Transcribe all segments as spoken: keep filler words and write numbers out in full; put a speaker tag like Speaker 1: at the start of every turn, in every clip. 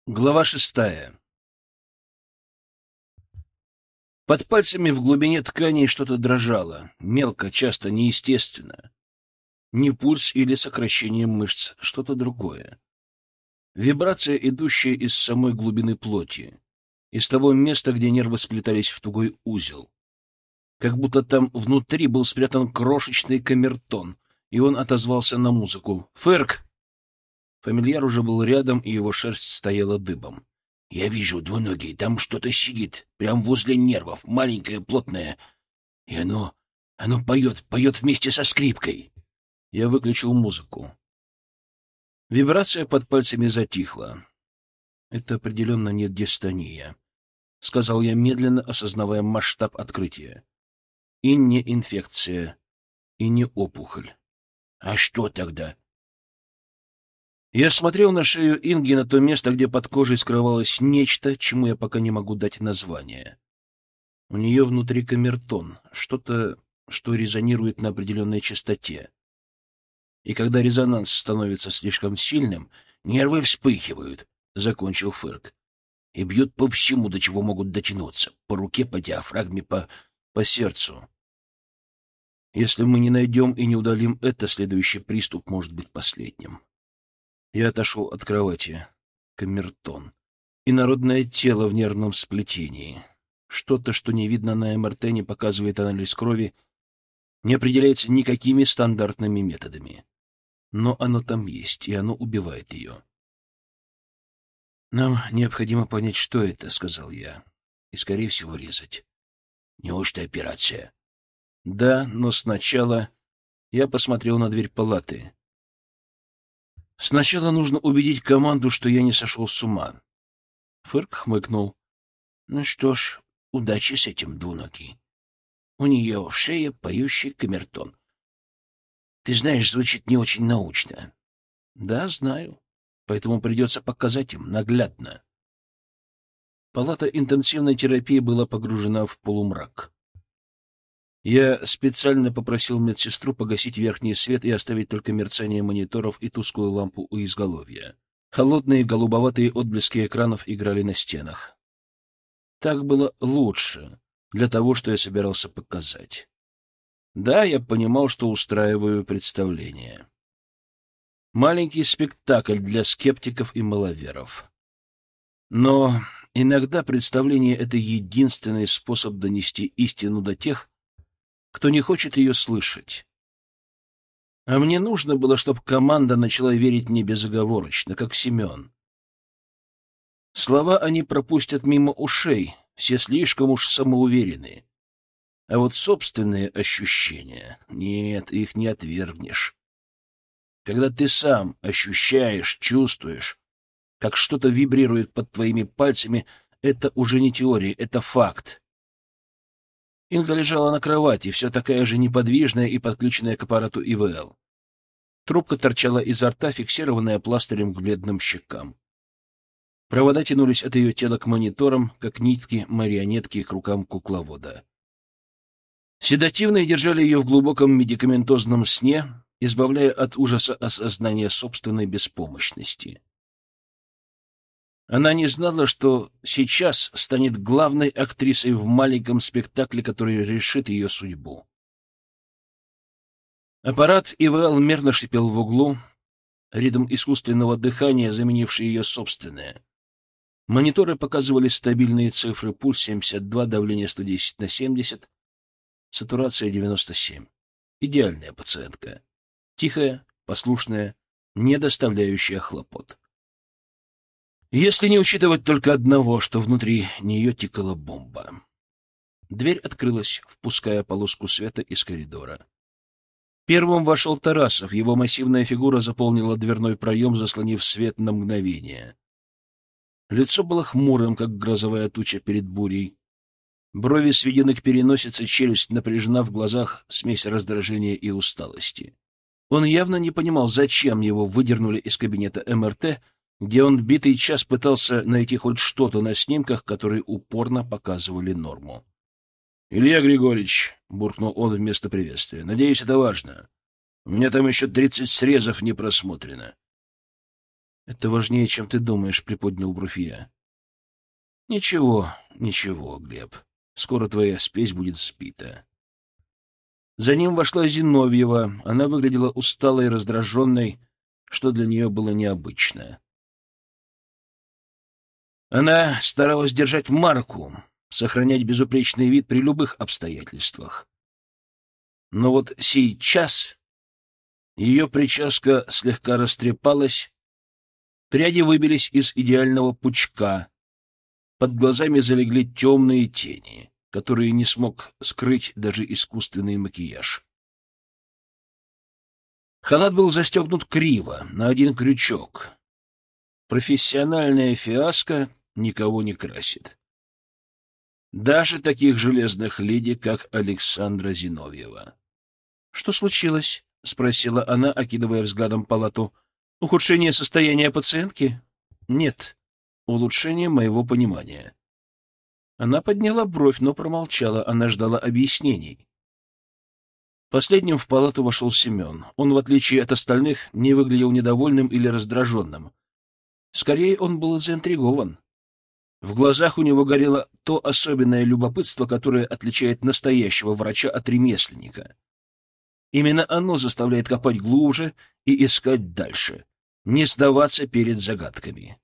Speaker 1: Глава шестая. Под пальцами в глубине ткани что-то дрожало, мелко, часто, неестественно. Не пульс или сокращение мышц, что-то другое. Вибрация, идущая из самой глубины плоти, из того места, где нервы сплетались в тугой узел. Как будто там внутри был спрятан крошечный камертон, и он отозвался на музыку. «Фырк!» Фамильяр уже был рядом, и его шерсть стояла дыбом. «Я вижу, двуногий, там что-то сидит, прямо возле нервов, маленькое, плотное. И оно... оно поет, поет вместе со скрипкой». Я выключил музыку. Вибрация под пальцами затихла. «Это определенно не дистония», — сказал я, медленно осознавая масштаб открытия. «И не инфекция, и не опухоль». «А что тогда?» Я смотрел на шею Инги, на то место, где под кожей скрывалось нечто, чему я пока не могу дать название. У нее внутри камертон, что-то, что резонирует на определенной частоте. И когда резонанс становится слишком сильным, нервы вспыхивают, — закончил Фырк, — и бьют по всему, до чего могут дотянуться, по руке, по диафрагме, по, по сердцу. Если мы не найдем и не удалим это, следующий приступ может быть последним. Я отошел от кровати. Камертон. Инородное тело в нервном сплетении. Что-то, что не видно на эм эр тэ, не показывает анализ крови, не определяется никакими стандартными методами. Но оно там есть, и оно убивает ее. «Нам необходимо понять, что это», — сказал я. «И, скорее всего, резать». «Неужто операция?» «Да, но сначала...» Я посмотрел на дверь палаты. «Сначала нужно убедить команду, что я не сошел с ума». Фырк хмыкнул. «Ну что ж, удачи с этим, двуногий. У нее в шее поющий камертон. Ты знаешь, звучит не очень научно». «Да, знаю. Поэтому придется показать им наглядно». Палата интенсивной терапии была погружена в полумрак. Я специально попросил медсестру погасить верхний свет и оставить только мерцание мониторов и тусклую лампу у изголовья. Холодные голубоватые отблески экранов играли на стенах. Так было лучше для того, что я собирался показать. Да, я понимал, что устраиваю представление. Маленький спектакль для скептиков и маловеров. Но иногда представление — это единственный способ донести истину до тех, кто не хочет ее слышать. А мне нужно было, чтобы команда начала верить мне безоговорочно, как Семен. Слова они пропустят мимо ушей, все слишком уж самоуверенные. А вот собственные ощущения — нет, их не отвергнешь. Когда ты сам ощущаешь, чувствуешь, как что-то вибрирует под твоими пальцами, это уже не теория, это факт. Инга лежала на кровати, все такая же неподвижная и подключенная к аппарату и вэ эл. Трубка торчала изо рта, фиксированная пластырем к бледным щекам. Провода тянулись от ее тела к мониторам, как нитки марионетки к рукам кукловода. Седативные держали ее в глубоком медикаментозном сне, избавляя от ужаса осознания собственной беспомощности. Она не знала, что сейчас станет главной актрисой в маленьком спектакле, который решит ее судьбу. Аппарат и вэ эл мерно шипел в углу, ритм искусственного дыхания, заменивший ее собственное. Мониторы показывали стабильные цифры: пульс семьдесят два, давление сто десять на семьдесят, сатурация девяносто семь. Идеальная пациентка. Тихая, послушная, не доставляющая хлопот. Если не учитывать только одного, что внутри нее тикала бомба. Дверь открылась, впуская полоску света из коридора. Первым вошел Тарасов, его массивная фигура заполнила дверной проем, заслонив свет на мгновение. Лицо было хмурым, как грозовая туча перед бурей. Брови сведены к переносице, челюсть напряжена, в глазах смесь раздражения и усталости. Он явно не понимал, зачем его выдернули из кабинета эм эр тэ, где он битый час пытался найти хоть что-то на снимках, которые упорно показывали норму. — Илья Григорьевич, — буркнул он вместо приветствия, — надеюсь, это важно. У меня там еще тридцать срезов не просмотрено. — Это важнее, чем ты думаешь, — приподнял бровь я. — Ничего, ничего, Глеб. Скоро твоя спесь будет сбита. За ним вошла Зиновьева. Она выглядела усталой и раздраженной, что для нее было необычно. Она старалась держать марку, сохранять безупречный вид при любых обстоятельствах. Но вот сейчас ее прическа слегка растрепалась, пряди выбились из идеального пучка, под глазами залегли темные тени, которые не смог скрыть даже искусственный макияж. Халат был застегнут криво, на один крючок. Профессиональная фиаско никого не красит. Даже таких железных леди, как Александра Зиновьева. — Что случилось? — спросила она, окидывая взглядом палату. — Ухудшение состояния пациентки? — Нет. Улучшение моего понимания. Она подняла бровь, но промолчала. Она ждала объяснений. Последним в палату вошел Семен. Он, в отличие от остальных, не выглядел недовольным или раздраженным. Скорее, он был заинтригован. В глазах у него горело то особенное любопытство, которое отличает настоящего врача от ремесленника. Именно оно заставляет копать глубже и искать дальше, не сдаваться перед загадками.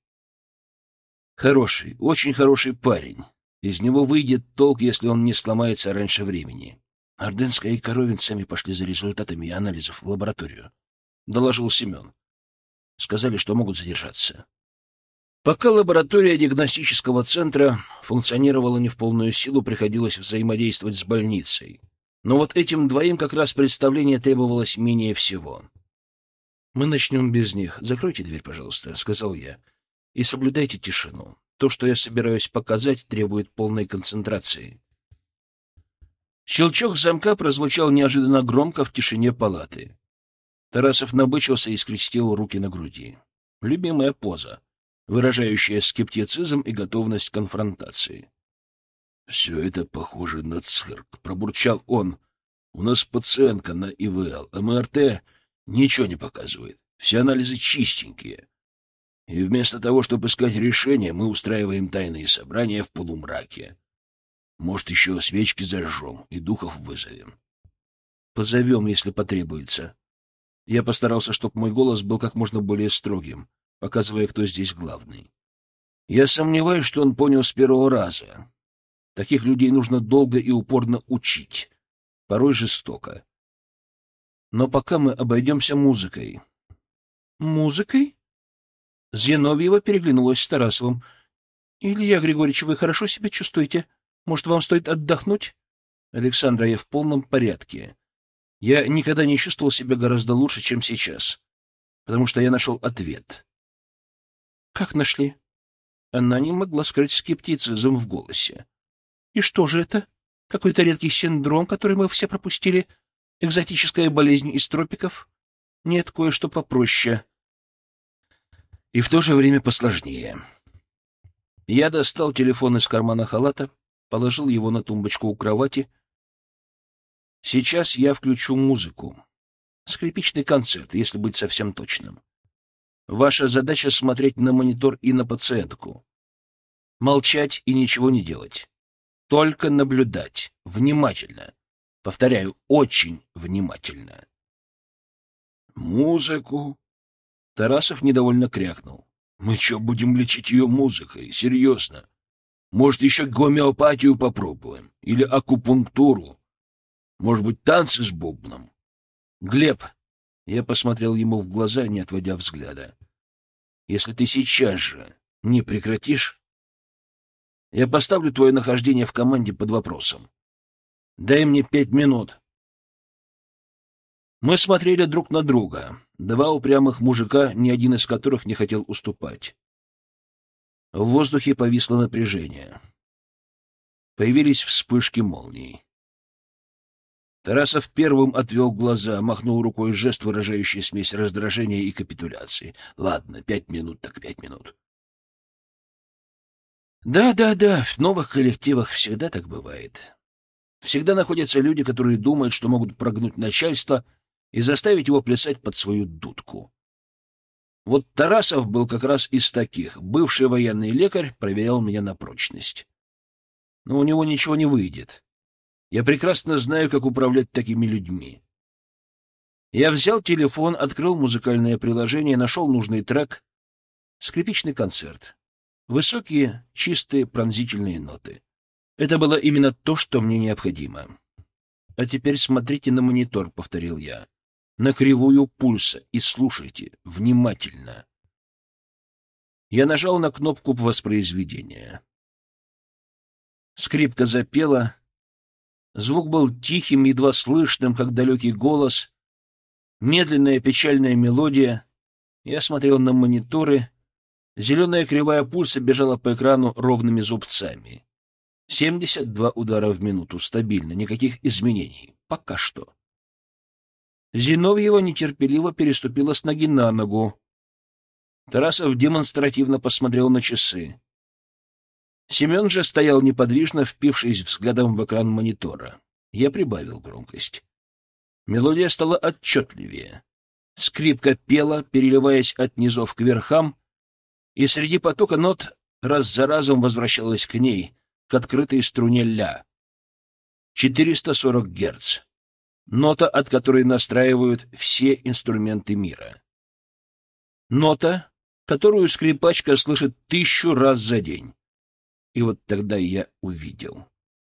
Speaker 1: Хороший, очень хороший парень. Из него выйдет толк, если он не сломается раньше времени. Ордынская и Коровин сами пошли за результатами анализов в лабораторию, — доложил Семен. Сказали, что могут задержаться. Пока лаборатория диагностического центра функционировала не в полную силу, приходилось взаимодействовать с больницей. Но вот этим двоим как раз представление требовалось менее всего. — Мы начнем без них. Закройте дверь, пожалуйста, — сказал я. — И соблюдайте тишину. То, что я собираюсь показать, требует полной концентрации. Щелчок замка прозвучал неожиданно громко в тишине палаты. Тарасов набычился и скрестил руки на груди. Любимая поза, выражающая скептицизм и готовность к конфронтации. — Все это похоже на цирк, — пробурчал он. — У нас пациентка на И В Л, М R T ничего не показывает. Все анализы чистенькие. И вместо того, чтобы искать решение, мы устраиваем тайные собрания в полумраке. Может, еще свечки зажжем и духов вызовем. Позовем, если потребуется. Я постарался, чтобы мой голос был как можно более строгим, показывая, кто здесь главный. Я сомневаюсь, что он понял с первого раза. Таких людей нужно долго и упорно учить, порой жестоко. Но пока мы обойдемся музыкой. Музыкой? Зиновьева переглянулась с Тарасовым. — Илья Григорьевич, вы хорошо себя чувствуете? Может, вам стоит отдохнуть? — Александра, я в полном порядке. Я никогда не чувствовал себя гораздо лучше, чем сейчас, потому что я нашел ответ. — Как нашли? Она не могла скрыть скептицизм в голосе. — И что же это? Какой-то редкий синдром, который мы все пропустили? Экзотическая болезнь из тропиков? Нет, кое-что попроще. И в то же время посложнее. Я достал телефон из кармана халата, положил его на тумбочку у кровати. Сейчас я включу музыку. Скрипичный концерт, если быть совсем точным. Ваша задача — смотреть на монитор и на пациентку. Молчать и ничего не делать. Только наблюдать. Внимательно. Повторяю, очень внимательно. Музыку. Тарасов недовольно крякнул. Мы что, будем лечить ее музыкой? Серьезно? Может, еще гомеопатию попробуем? Или акупунктуру? Может быть, танцы с бубном? Глеб, я посмотрел ему в глаза, не отводя взгляда. Если ты сейчас же не прекратишь, я поставлю твое нахождение в команде под вопросом. Дай мне пять минут. Мы смотрели друг на друга. Два упрямых мужика, ни один из которых не хотел уступать. В воздухе повисло напряжение. Появились вспышки молний. Тарасов первым отвел глаза, махнул рукой, жест, выражающий смесь раздражения и капитуляции. Ладно, пять минут так пять минут. Да-да-да, в новых коллективах всегда так бывает. Всегда находятся люди, которые думают, что могут прогнуть начальство и заставить его плясать под свою дудку. Вот Тарасов был как раз из таких. Бывший военный лекарь проверял меня на прочность. Но у него ничего не выйдет. Я прекрасно знаю, как управлять такими людьми. Я взял телефон, открыл музыкальное приложение, нашел нужный трек. Скрипичный концерт. Высокие, чистые, пронзительные ноты. Это было именно то, что мне необходимо. «А теперь смотрите на монитор», — повторил я. «На кривую пульса и слушайте внимательно». Я нажал на кнопку воспроизведения. Скрипка запела. Звук был тихим, едва слышным, как далекий голос. Медленная печальная мелодия. Я смотрел на мониторы. Зеленая кривая пульса бежала по экрану ровными зубцами. семьдесят два удара в минуту. Стабильно. Никаких изменений. Пока что. Зиновьева нетерпеливо переступила с ноги на ногу. Тарасов демонстративно посмотрел на часы. Семен же стоял неподвижно, впившись взглядом в экран монитора. Я прибавил громкость. Мелодия стала отчетливее. Скрипка пела, переливаясь от низов к верхам, и среди потока нот раз за разом возвращалась к ней, к открытой струне ля. четыреста сорок герц. Нота, от которой настраивают все инструменты мира. Нота, которую скрипачка слышит тысячу раз за день. И вот тогда я увидел.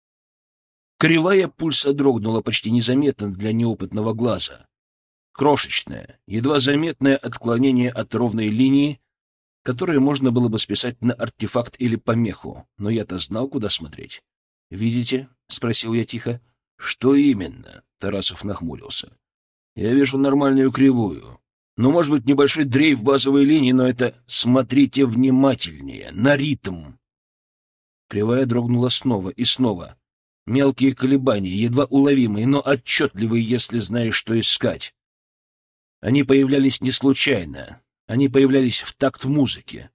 Speaker 1: Кривая пульса дрогнула почти незаметно для неопытного глаза. Крошечное, едва заметное отклонение от ровной линии, которое можно было бы списать на артефакт или помеху, но я-то знал, куда смотреть. «Видите?» — спросил я тихо. «Что именно?» — Тарасов нахмурился. «Я вижу нормальную кривую. Ну, может быть, небольшой дрейф базовой линии, но это смотрите внимательнее, на ритм». Кривая дрогнула снова и снова. Мелкие колебания, едва уловимые, но отчетливые, если знаешь, что искать. Они появлялись не случайно. Они появлялись в такт музыки.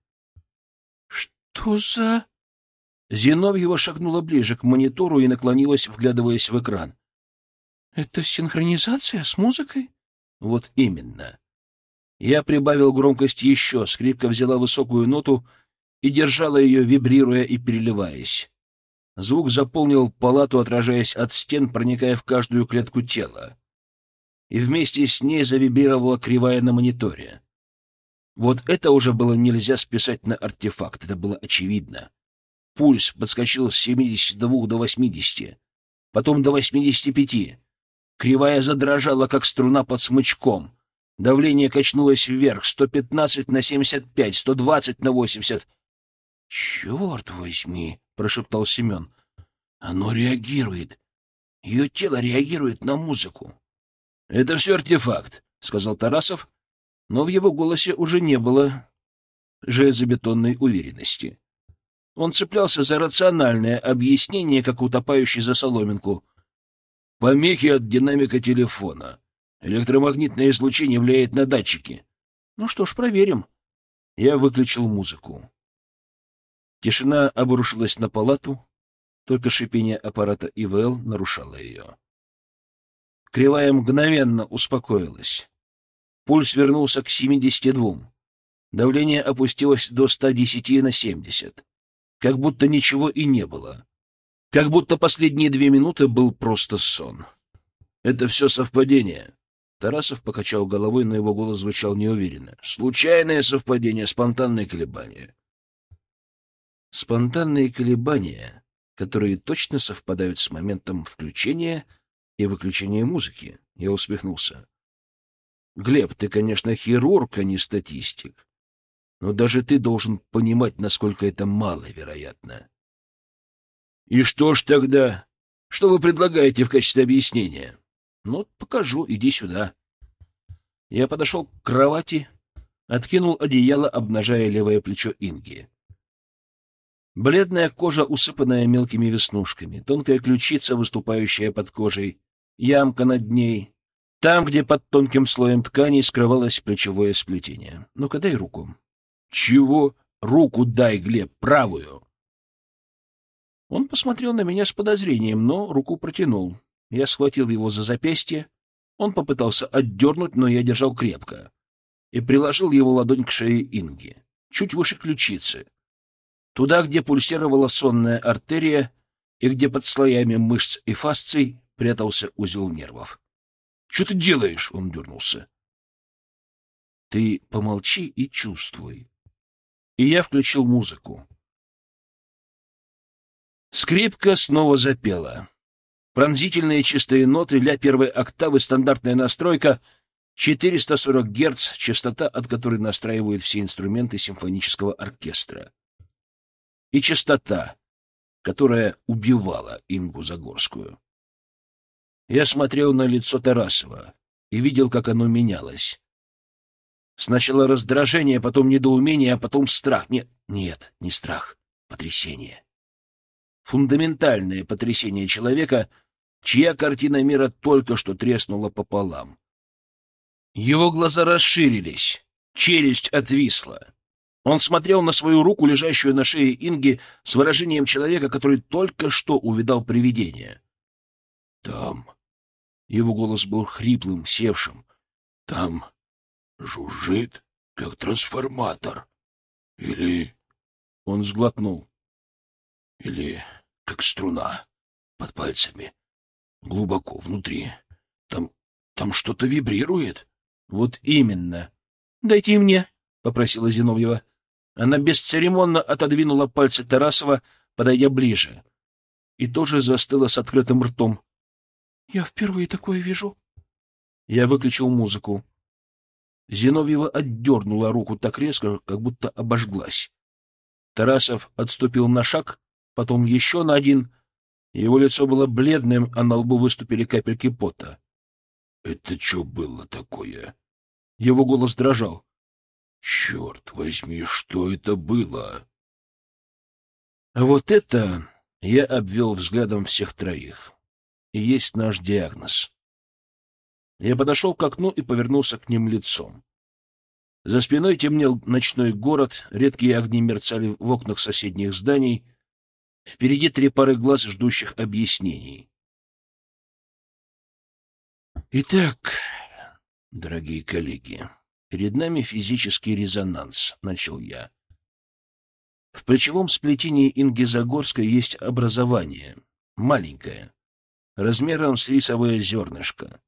Speaker 1: «Что за...» Зиновьева шагнула ближе к монитору и наклонилась, вглядываясь в экран. «Это синхронизация с музыкой?» «Вот именно». Я прибавил громкость еще, скрипка взяла высокую ноту и держала ее, вибрируя и переливаясь. Звук заполнил палату, отражаясь от стен, проникая в каждую клетку тела. И вместе с ней завибрировала кривая на мониторе. Вот это уже было нельзя списать на артефакт, это было очевидно. Пульс подскочил с семидесяти двух до восьмидесяти, потом до восьмидесяти пяти. Кривая задрожала, как струна под смычком. Давление качнулось вверх, сто пятнадцать на семьдесят пять, сто двадцать на восемьдесят. — Черт возьми! — прошептал Семен. — Оно реагирует. Ее тело реагирует на музыку. — Это все артефакт, — сказал Тарасов, но в его голосе уже не было железобетонной уверенности. Он цеплялся за рациональное объяснение, как утопающий за соломинку. Помехи от динамика телефона. Электромагнитное излучение влияет на датчики. Ну что ж, проверим. Я выключил музыку. Тишина обрушилась на палату, только шипение аппарата И В Л нарушало ее. Кривая мгновенно успокоилась. Пульс вернулся к семидесяти двум. Давление опустилось до ста десяти на семьдесят. Как будто ничего и не было. Как будто последние две минуты был просто сон. Это все совпадение. Тарасов покачал головой, но его голос звучал неуверенно. Случайное совпадение, спонтанные колебания. Спонтанные колебания, которые точно совпадают с моментом включения и выключения музыки. Я усмехнулся. Глеб, ты, конечно, хирург, а не статистик. Но даже ты должен понимать, насколько это маловероятно. И что ж тогда? Что вы предлагаете в качестве объяснения? Ну, покажу, иди сюда. Я подошел к кровати, откинул одеяло, обнажая левое плечо Инги. Бледная кожа, усыпанная мелкими веснушками, тонкая ключица, выступающая под кожей, ямка над ней. Там, где под тонким слоем ткани скрывалось плечевое сплетение. Ну-ка, дай руку. Чего? Руку дай, Глеб, правую. Он посмотрел на меня с подозрением, но руку протянул. Я схватил его за запястье. Он попытался отдернуть, но я держал крепко. и приложил его ладонь к шее Инги, чуть выше ключицы, туда, где пульсировала сонная артерия и где под слоями мышц и фасций прятался узел нервов. — Что ты делаешь? — он дернулся. — Ты помолчи и чувствуй. И я включил музыку. Скрипка снова запела. Пронзительные чистые ноты, ля первой октавы, стандартная настройка, четыреста сорок герц, частота, от которой настраивают все инструменты симфонического оркестра. И частота, которая убивала Ингу Загорскую. Я смотрел на лицо Тарасова и видел, как оно менялось. Сначала раздражение, потом недоумение, а потом страх. Нет, нет, не страх, потрясение. Фундаментальное потрясение человека, чья картина мира только что треснула пополам. Его глаза расширились, челюсть отвисла. Он смотрел на свою руку, лежащую на шее Инги, с выражением человека, который только что увидал привидение. «Там...» — его голос был хриплым, севшим. «Там жужжит, как трансформатор. Или...» — он сглотнул. «Или как струна под пальцами, глубоко внутри. Там... там что-то вибрирует». «Вот именно. Дайте и мне», — попросила Зиновьева. Она бесцеремонно отодвинула пальцы Тарасова, подойдя ближе, и тоже застыла с открытым ртом. «Я впервые такое вижу». Я выключил музыку. Зиновьева отдернула руку так резко, как будто обожглась. Тарасов отступил на шаг, потом еще на один. Его лицо было бледным, а на лбу выступили капельки пота. — Это что было такое? Его голос дрожал. — Черт возьми, что это было? А вот это я обвел взглядом всех троих. И есть наш диагноз. Я подошел к окну и повернулся к ним лицом. За спиной темнел ночной город, редкие огни мерцали в окнах соседних зданий. Впереди три пары глаз, ждущих объяснений. Итак, дорогие коллеги, перед нами физический резонанс, — начал я. В плечевом сплетении Инги Загорской есть образование, маленькое, размером с рисовое зернышко.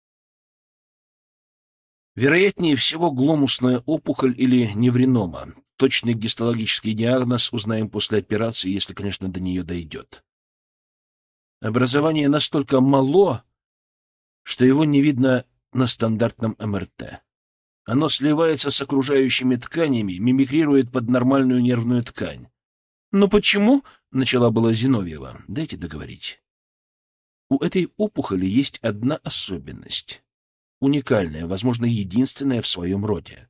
Speaker 1: Вероятнее всего, гломусная опухоль или невринома. Точный гистологический диагноз узнаем после операции, если, конечно, до нее дойдет. Образование настолько мало, что его не видно на стандартном эм эр тэ. Оно сливается с окружающими тканями, мимикрирует под нормальную нервную ткань. «Но почему?» — начала была Зиновьева. Дайте договорить. У этой опухоли есть одна особенность. Уникальная, возможно, единственная в своем роде.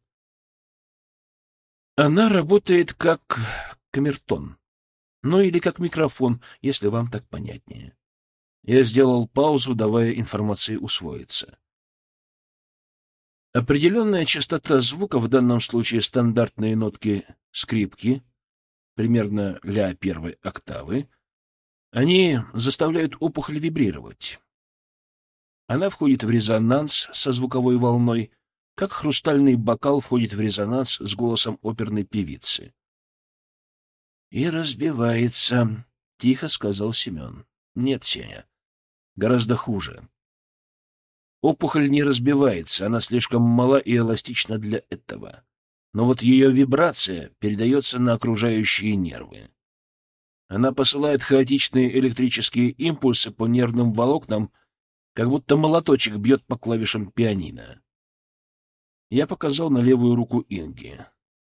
Speaker 1: Она работает как камертон. Ну или как микрофон, если вам так понятнее. Я сделал паузу, давая информации усвоиться. Определенная частота звука, в данном случае стандартные нотки скрипки, примерно ля первой октавы, они заставляют опухоль вибрировать. Она входит в резонанс со звуковой волной, как хрустальный бокал входит в резонанс с голосом оперной певицы. — И разбивается, — тихо сказал Семен. — Нет, Сеня, гораздо хуже. Опухоль не разбивается, она слишком мала и эластична для этого. Но вот ее вибрация передается на окружающие нервы. Она посылает хаотичные электрические импульсы по нервным волокнам, как будто молоточек бьет по клавишам пианино. Я показал на левую руку Инги.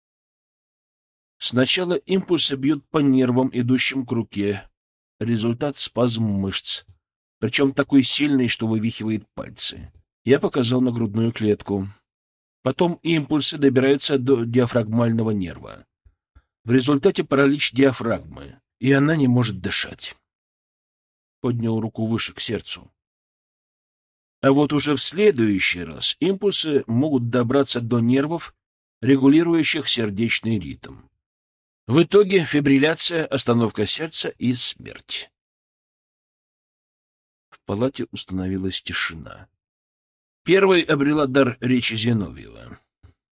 Speaker 1: Сначала импульсы бьют по нервам, идущим к руке. Результат — спазм мышц, причем такой сильный, что вывихивает пальцы. Я показал на грудную клетку. Потом импульсы добираются до диафрагмального нерва. В результате паралич диафрагмы, и она не может дышать. Поднял руку выше к сердцу. А вот уже в следующий раз импульсы могут добраться до нервов, регулирующих сердечный ритм. В итоге фибрилляция, остановка сердца и смерть. В палате установилась тишина. Первой обрела дар речи Зиновьева.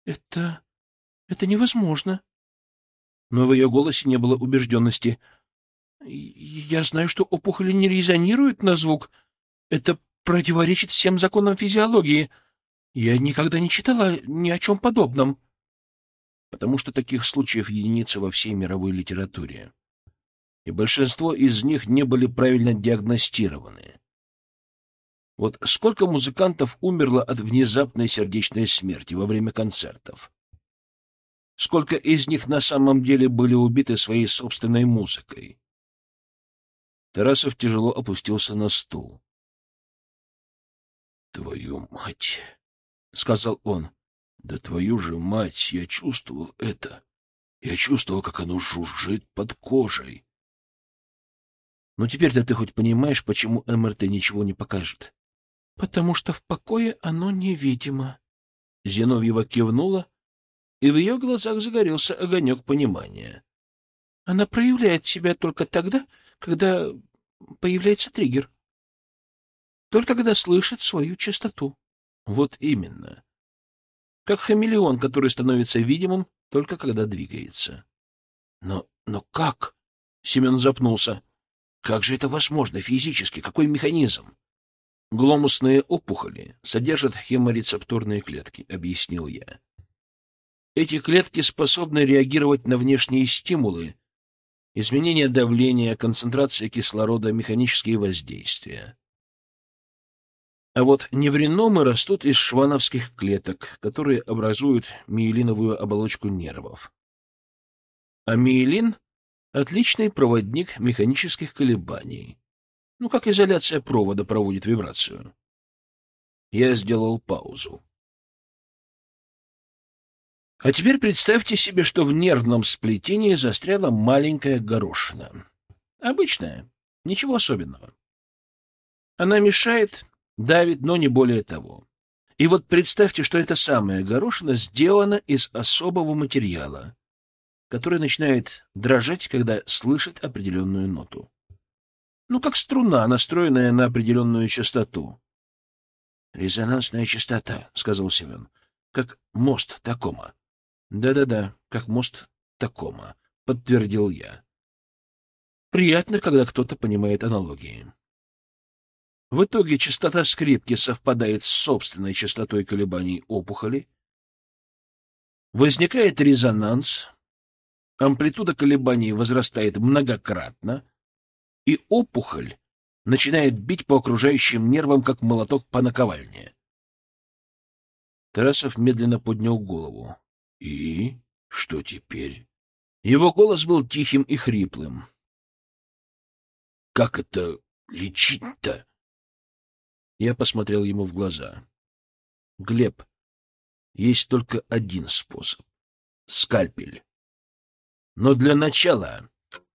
Speaker 1: Это... это невозможно. Но в ее голосе не было убежденности. Я знаю, что опухоли не резонируют на звук. Это противоречит всем законам физиологии. Я никогда не читала ни о чем подобном. Потому что таких случаев единицы во всей мировой литературе. И большинство из них не были правильно диагностированы. Вот сколько музыкантов умерло от внезапной сердечной смерти во время концертов? Сколько из них на самом деле были убиты своей собственной музыкой? Тарасов тяжело опустился на стул. — Твою мать! — сказал он. — Да твою же мать! Я чувствовал это. Я чувствовал, как оно жужжит под кожей. — Ну теперь-то ты хоть понимаешь, почему эм эр тэ ничего не покажет? — Потому что в покое оно невидимо. Зиновьева кивнула, и в ее глазах загорелся огонек понимания. Она проявляет себя только тогда, когда появляется триггер. Только когда слышит свою частоту. Вот именно. Как хамелеон, который становится видимым только когда двигается. Но, но как? Семен запнулся. Как же это возможно физически? Какой механизм? Гломусные опухоли содержат хеморецепторные клетки, объяснил я. Эти клетки способны реагировать на внешние стимулы, изменение давления, концентрация кислорода, механические воздействия. А вот невриномы растут из швановских клеток, которые образуют миелиновую оболочку нервов. А миелин — отличный проводник механических колебаний. Ну, как изоляция провода проводит вибрацию. Я сделал паузу. А теперь представьте себе, что в нервном сплетении застряла маленькая горошина. Обычная, ничего особенного. Она мешает, давит, но не более того. И вот представьте, что эта самая горошина сделана из особого материала, который начинает дрожать, когда слышит определенную ноту. Ну, как струна, настроенная на определенную частоту. — Резонансная частота, — сказал Семен, — как мост Такома. Да-да-да, как мост Такома, подтвердил я. Приятно, когда кто-то понимает аналогии. В итоге частота скрипки совпадает с собственной частотой колебаний опухоли. Возникает резонанс, амплитуда колебаний возрастает многократно, и опухоль начинает бить по окружающим нервам, как молоток по наковальне. Тарасов медленно поднял голову. И что теперь? Его голос был тихим и хриплым. Как это лечить-то? Я посмотрел ему в глаза. Глеб, есть только один способ — скальпель. Но для начала...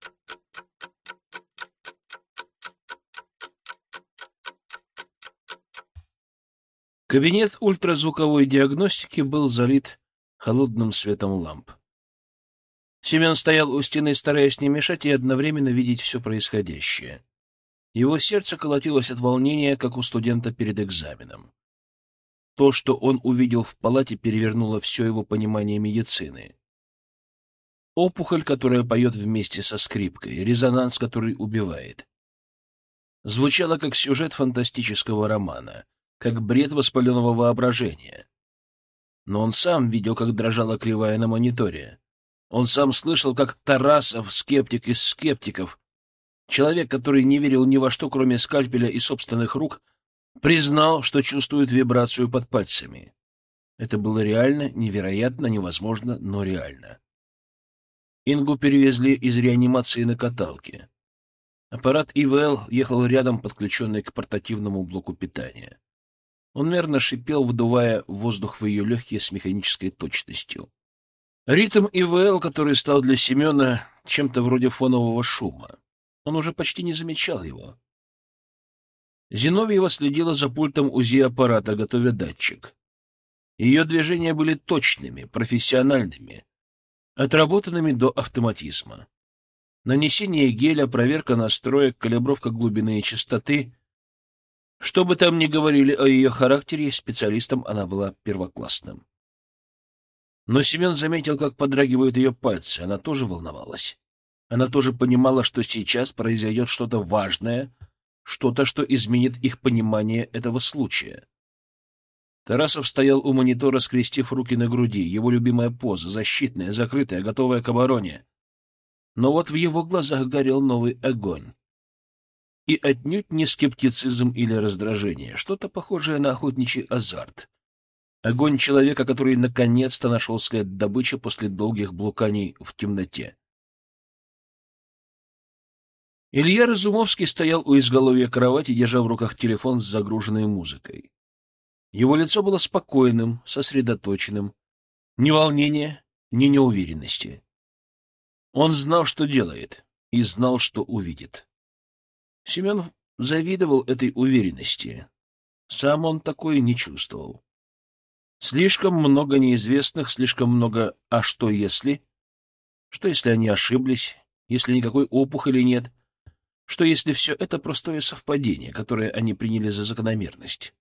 Speaker 1: Кабинет ультразвуковой диагностики был залит холодным светом ламп. Семен стоял у стены, стараясь не мешать и одновременно видеть все происходящее. Его сердце колотилось от волнения, как у студента перед экзаменом. То, что он увидел в палате, перевернуло все его понимание медицины. Опухоль, которая поет вместе со скрипкой, резонанс, который убивает. Звучало как сюжет фантастического романа, как бред воспаленного воображения. Но он сам видел, как дрожала кривая на мониторе. Он сам слышал, как Тарасов, скептик из скептиков, человек, который не верил ни во что, кроме скальпеля и собственных рук, признал, что чувствует вибрацию под пальцами. Это было реально, невероятно, невозможно, но реально. Ингу перевезли из реанимации на каталке. Аппарат И В Л ехал рядом, подключенный к портативному блоку питания. Он мерно шипел, вдувая воздух в ее легкие с механической точностью. Ритм И В Л, который стал для Семена чем-то вроде фонового шума. Он уже почти не замечал его. Зиновьева следила за пультом УЗИ-аппарата, готовя датчик. Ее движения были точными, профессиональными, отработанными до автоматизма. Нанесение геля, проверка настроек, калибровка глубины и частоты. Что бы там ни говорили о ее характере, специалистом она была первоклассным. Но Семен заметил, как подрагивают ее пальцы. Она тоже волновалась. Она тоже понимала, что сейчас произойдет что-то важное, что-то, что изменит их понимание этого случая. Тарасов стоял у монитора, скрестив руки на груди. Его любимая поза, защитная, закрытая, готовая к обороне. Но вот в его глазах горел новый огонь. И отнюдь не скептицизм или раздражение, что-то похожее на охотничий азарт. Огонь человека, который наконец-то нашел след добычи после долгих блуканий в темноте. Илья Разумовский стоял у изголовья кровати, держа в руках телефон с загруженной музыкой. Его лицо было спокойным, сосредоточенным. Ни волнения, ни неуверенности. Он знал, что делает, и знал, что увидит. Семен завидовал этой уверенности. Сам он такой не чувствовал. Слишком много неизвестных, слишком много «а что если?». Что если они ошиблись, если никакой опухоли нет? Что если все это простое совпадение, которое они приняли за закономерность?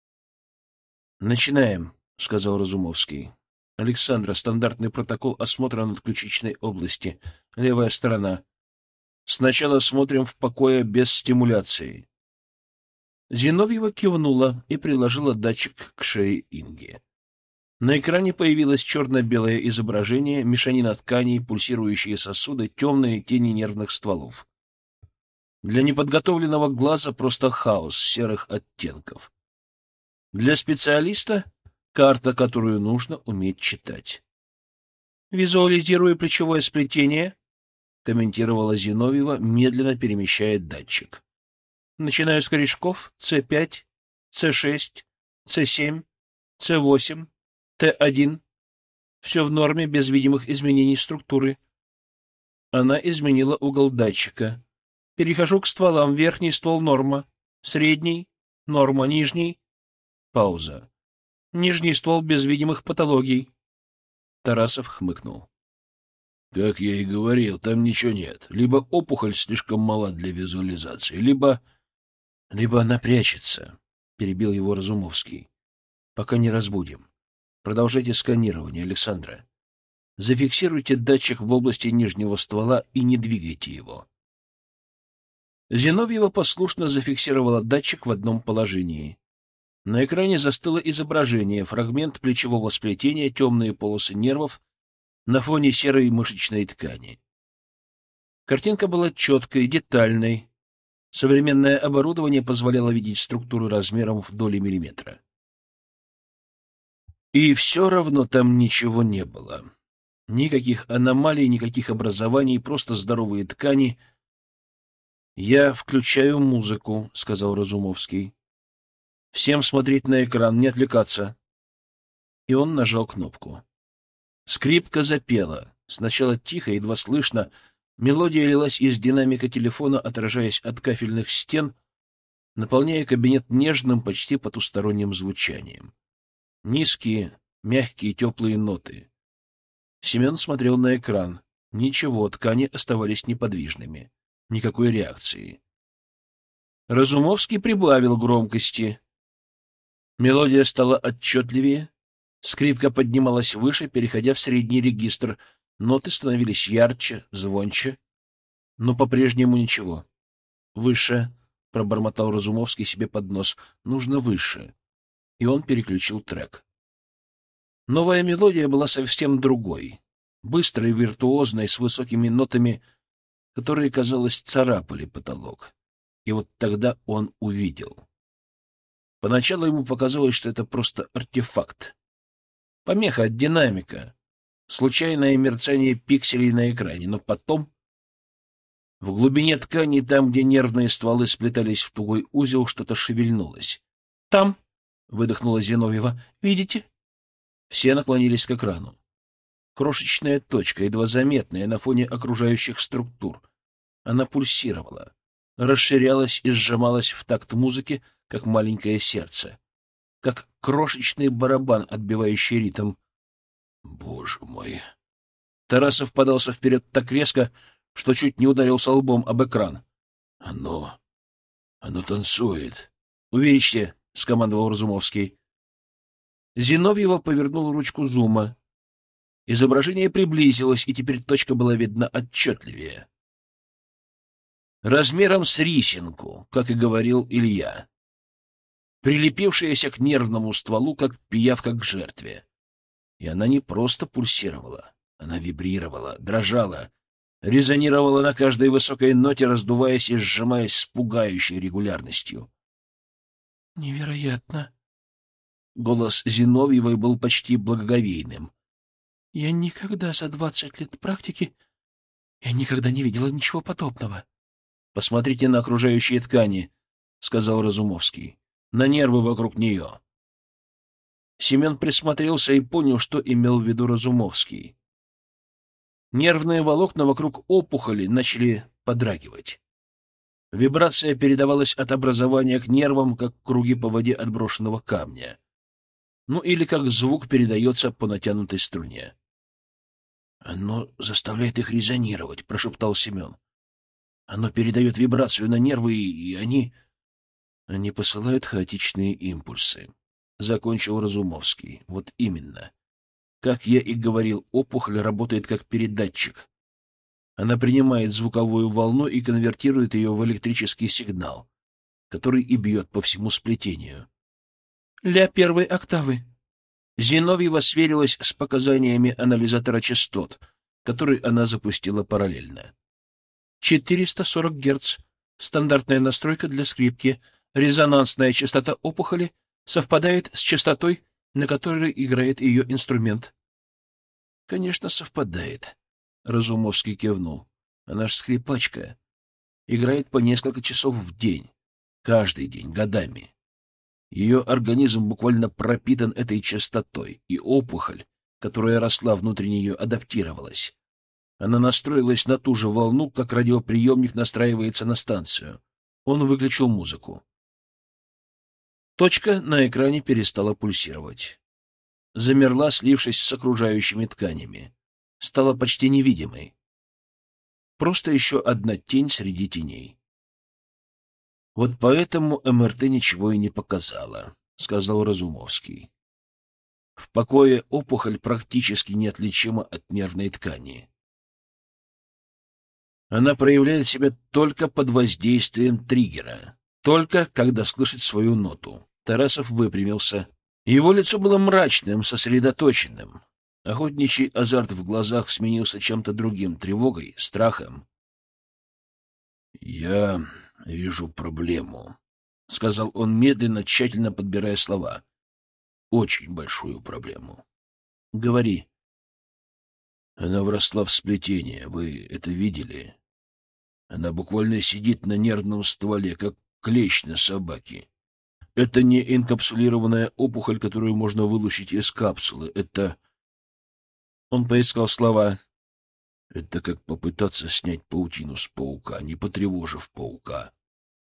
Speaker 1: «Начинаем», — сказал Разумовский. «Александра, стандартный протокол осмотра надключичной области. Левая сторона. Сначала смотрим в покое без стимуляции». Зиновьева кивнула и приложила датчик к шее Инги. На экране появилось черно-белое изображение, мешанина тканей, пульсирующие сосуды, темные тени нервных стволов. Для неподготовленного глаза просто хаос серых оттенков. Для специалиста — карта, которую нужно уметь читать. «Визуализирую плечевое сплетение», — комментировала Зиновьева, медленно перемещая датчик. «Начинаю с корешков С пять, С шесть, С семь, С восемь, Т один. Все в норме, без видимых изменений структуры». Она изменила угол датчика. «Перехожу к стволам. Верхний ствол — норма. Средний — норма. Нижний — пауза. Нижний ствол без видимых патологий». Тарасов хмыкнул. «Как я и говорил, там ничего нет. Либо опухоль слишком мала для визуализации, либо... либо она прячется», — перебил его Разумовский. «Пока не разбудим. Продолжайте сканирование, Александра. Зафиксируйте датчик в области нижнего ствола и не двигайте его». Зиновьева послушно зафиксировала датчик в одном положении. На экране застыло изображение, фрагмент плечевого сплетения, темные полосы нервов на фоне серой мышечной ткани. Картинка была четкой, детальной. Современное оборудование позволяло видеть структуру размером в доли миллиметра. И все равно там ничего не было. Никаких аномалий, никаких образований, просто здоровые ткани. «Я включаю музыку», — сказал Разумовский. «Всем смотреть на экран, не отвлекаться». И он нажал кнопку. Скрипка запела. Сначала тихо, едва слышно. Мелодия лилась из динамика телефона, отражаясь от кафельных стен, наполняя кабинет нежным, почти потусторонним звучанием. Низкие, мягкие, теплые ноты. Семен смотрел на экран. Ничего, ткани оставались неподвижными. Никакой реакции. Разумовский прибавил громкости. Мелодия стала отчетливее. Скрипка поднималась выше, переходя в средний регистр. Ноты становились ярче, звонче. Но по-прежнему ничего. «Выше», — пробормотал Разумовский себе под нос. «Нужно выше». И он переключил трек. Новая мелодия была совсем другой. Быстрой, виртуозной, с высокими нотами, которые, казалось, царапали потолок. И вот тогда он увидел. Поначалу ему показалось, что это просто артефакт. Помеха от динамика. Случайное мерцание пикселей на экране. Но потом... В глубине ткани, там, где нервные стволы сплетались в тугой узел, что-то шевельнулось. «Там!» — выдохнула Зиновьева. «Видите?» Все наклонились к экрану. Крошечная точка, едва заметная на фоне окружающих структур. Она пульсировала, расширялась и сжималась в такт музыки, как маленькое сердце, как крошечный барабан, отбивающий ритм. «Боже мой!» Тарасов подался вперед так резко, что чуть не ударился лбом об экран. «Оно... оно танцует!» «Увеличьте!» — скомандовал Разумовский. Зиновьева повернула ручку зума. Изображение приблизилось, и теперь точка была видна отчетливее. Размером с рисинку, как и говорил Илья. Прилепившаяся к нервному стволу, как пиявка к жертве. И она не просто пульсировала, она вибрировала, дрожала, резонировала на каждой высокой ноте, раздуваясь и сжимаясь с пугающей регулярностью. «Невероятно!» Голос Зиновьевой был почти благоговейным. «Я никогда за двадцать лет практики я никогда не видела ничего подобного». «Посмотрите на окружающие ткани», — сказал Разумовский, — «на нервы вокруг нее». Семен присмотрелся и понял, что имел в виду Разумовский. Нервные волокна вокруг опухоли начали подрагивать. Вибрация передавалась от образования к нервам, как круги по воде от брошенного камня. Ну или как звук передается по натянутой струне. «Оно заставляет их резонировать», — прошептал Семен. «Оно передает вибрацию на нервы, и они...» «Они посылают хаотичные импульсы», — закончил Разумовский. «Вот именно. Как я и говорил, опухоль работает как передатчик. Она принимает звуковую волну и конвертирует ее в электрический сигнал, который и бьет по всему сплетению». «Ля первой октавы». Зиновьева сверилась с показаниями анализатора частот, который она запустила параллельно. четыреста сорок герц. Стандартная настройка для скрипки. Резонансная частота опухоли совпадает с частотой, на которой играет ее инструмент. — Конечно, совпадает, — Разумовский кивнул. — Она ж скрипачка. Играет по несколько часов в день. Каждый день, годами. Ее организм буквально пропитан этой частотой, и опухоль, которая росла внутри нее, адаптировалась. Она настроилась на ту же волну, как радиоприемник настраивается на станцию. Он выключил музыку. Точка на экране перестала пульсировать. Замерла, слившись с окружающими тканями. Стала почти невидимой. Просто еще одна тень среди теней. «Вот поэтому эм эр тэ ничего и не показала», — сказал Разумовский. «В покое опухоль практически неотличима от нервной ткани. Она проявляет себя только под воздействием триггера, только когда слышит свою ноту». Тарасов выпрямился. Его лицо было мрачным, сосредоточенным. Охотничий азарт в глазах сменился чем-то другим — тревогой, страхом. «Я вижу проблему», — сказал он медленно, тщательно подбирая слова. «Очень большую проблему». «Говори». «Она вросла в сплетение. Вы это видели? Она буквально сидит на нервном стволе, как клещ на собаке. Это не инкапсулированная опухоль, которую можно вылучить из капсулы. Это...» Он поискал слова. «Это как попытаться снять паутину с паука, не потревожив паука».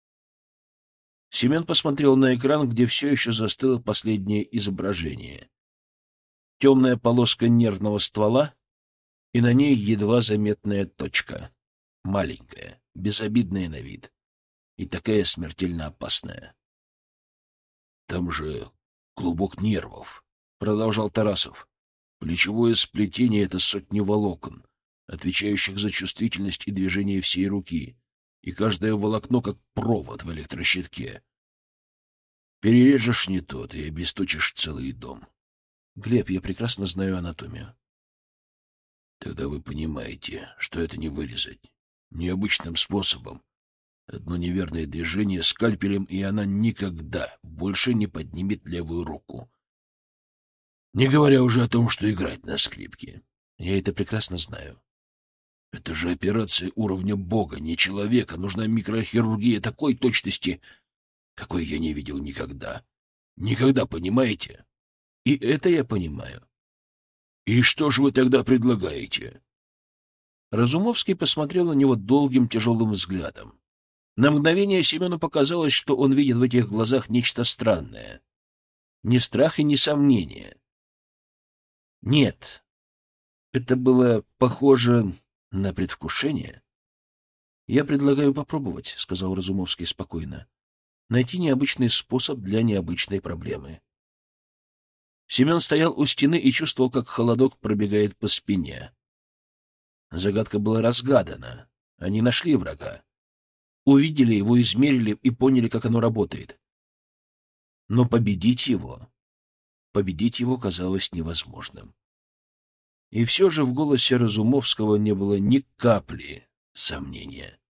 Speaker 1: Семен посмотрел на экран, где все еще застыло последнее изображение. Темная полоска нервного ствола, и на ней едва заметная точка. Маленькая, безобидная на вид. И такая смертельно опасная. «Там же клубок нервов», — продолжал Тарасов. «Плечевое сплетение — это сотни волокон, отвечающих за чувствительность и движение всей руки, и каждое волокно как провод в электрощитке. Перережешь не тот и обесточишь целый дом». «Глеб, я прекрасно знаю анатомию». «Тогда вы понимаете, что это не вырезать. Необычным способом. Одно неверное движение скальпелем, и она никогда больше не поднимет левую руку. Не говоря уже о том, что играть на скрипке. Я это прекрасно знаю. Это же операция уровня бога, не человека. Нужна микрохирургия такой точности, какой я не видел никогда. Никогда, понимаете? И это я понимаю. И что же вы тогда предлагаете?» Разумовский посмотрел на него долгим тяжелым взглядом. На мгновение Семену показалось, что он видит в этих глазах нечто странное. Не страх и не сомнение. Нет, это было похоже на предвкушение. «Я предлагаю попробовать», — сказал Разумовский спокойно, — «найти необычный способ для необычной проблемы». Семен стоял у стены и чувствовал, как холодок пробегает по спине. Загадка была разгадана. Они нашли врага. Увидели его, измерили и поняли, как оно работает. Но победить его... Победить его казалось невозможным. И все же в голосе Разумовского не было ни капли сомнения.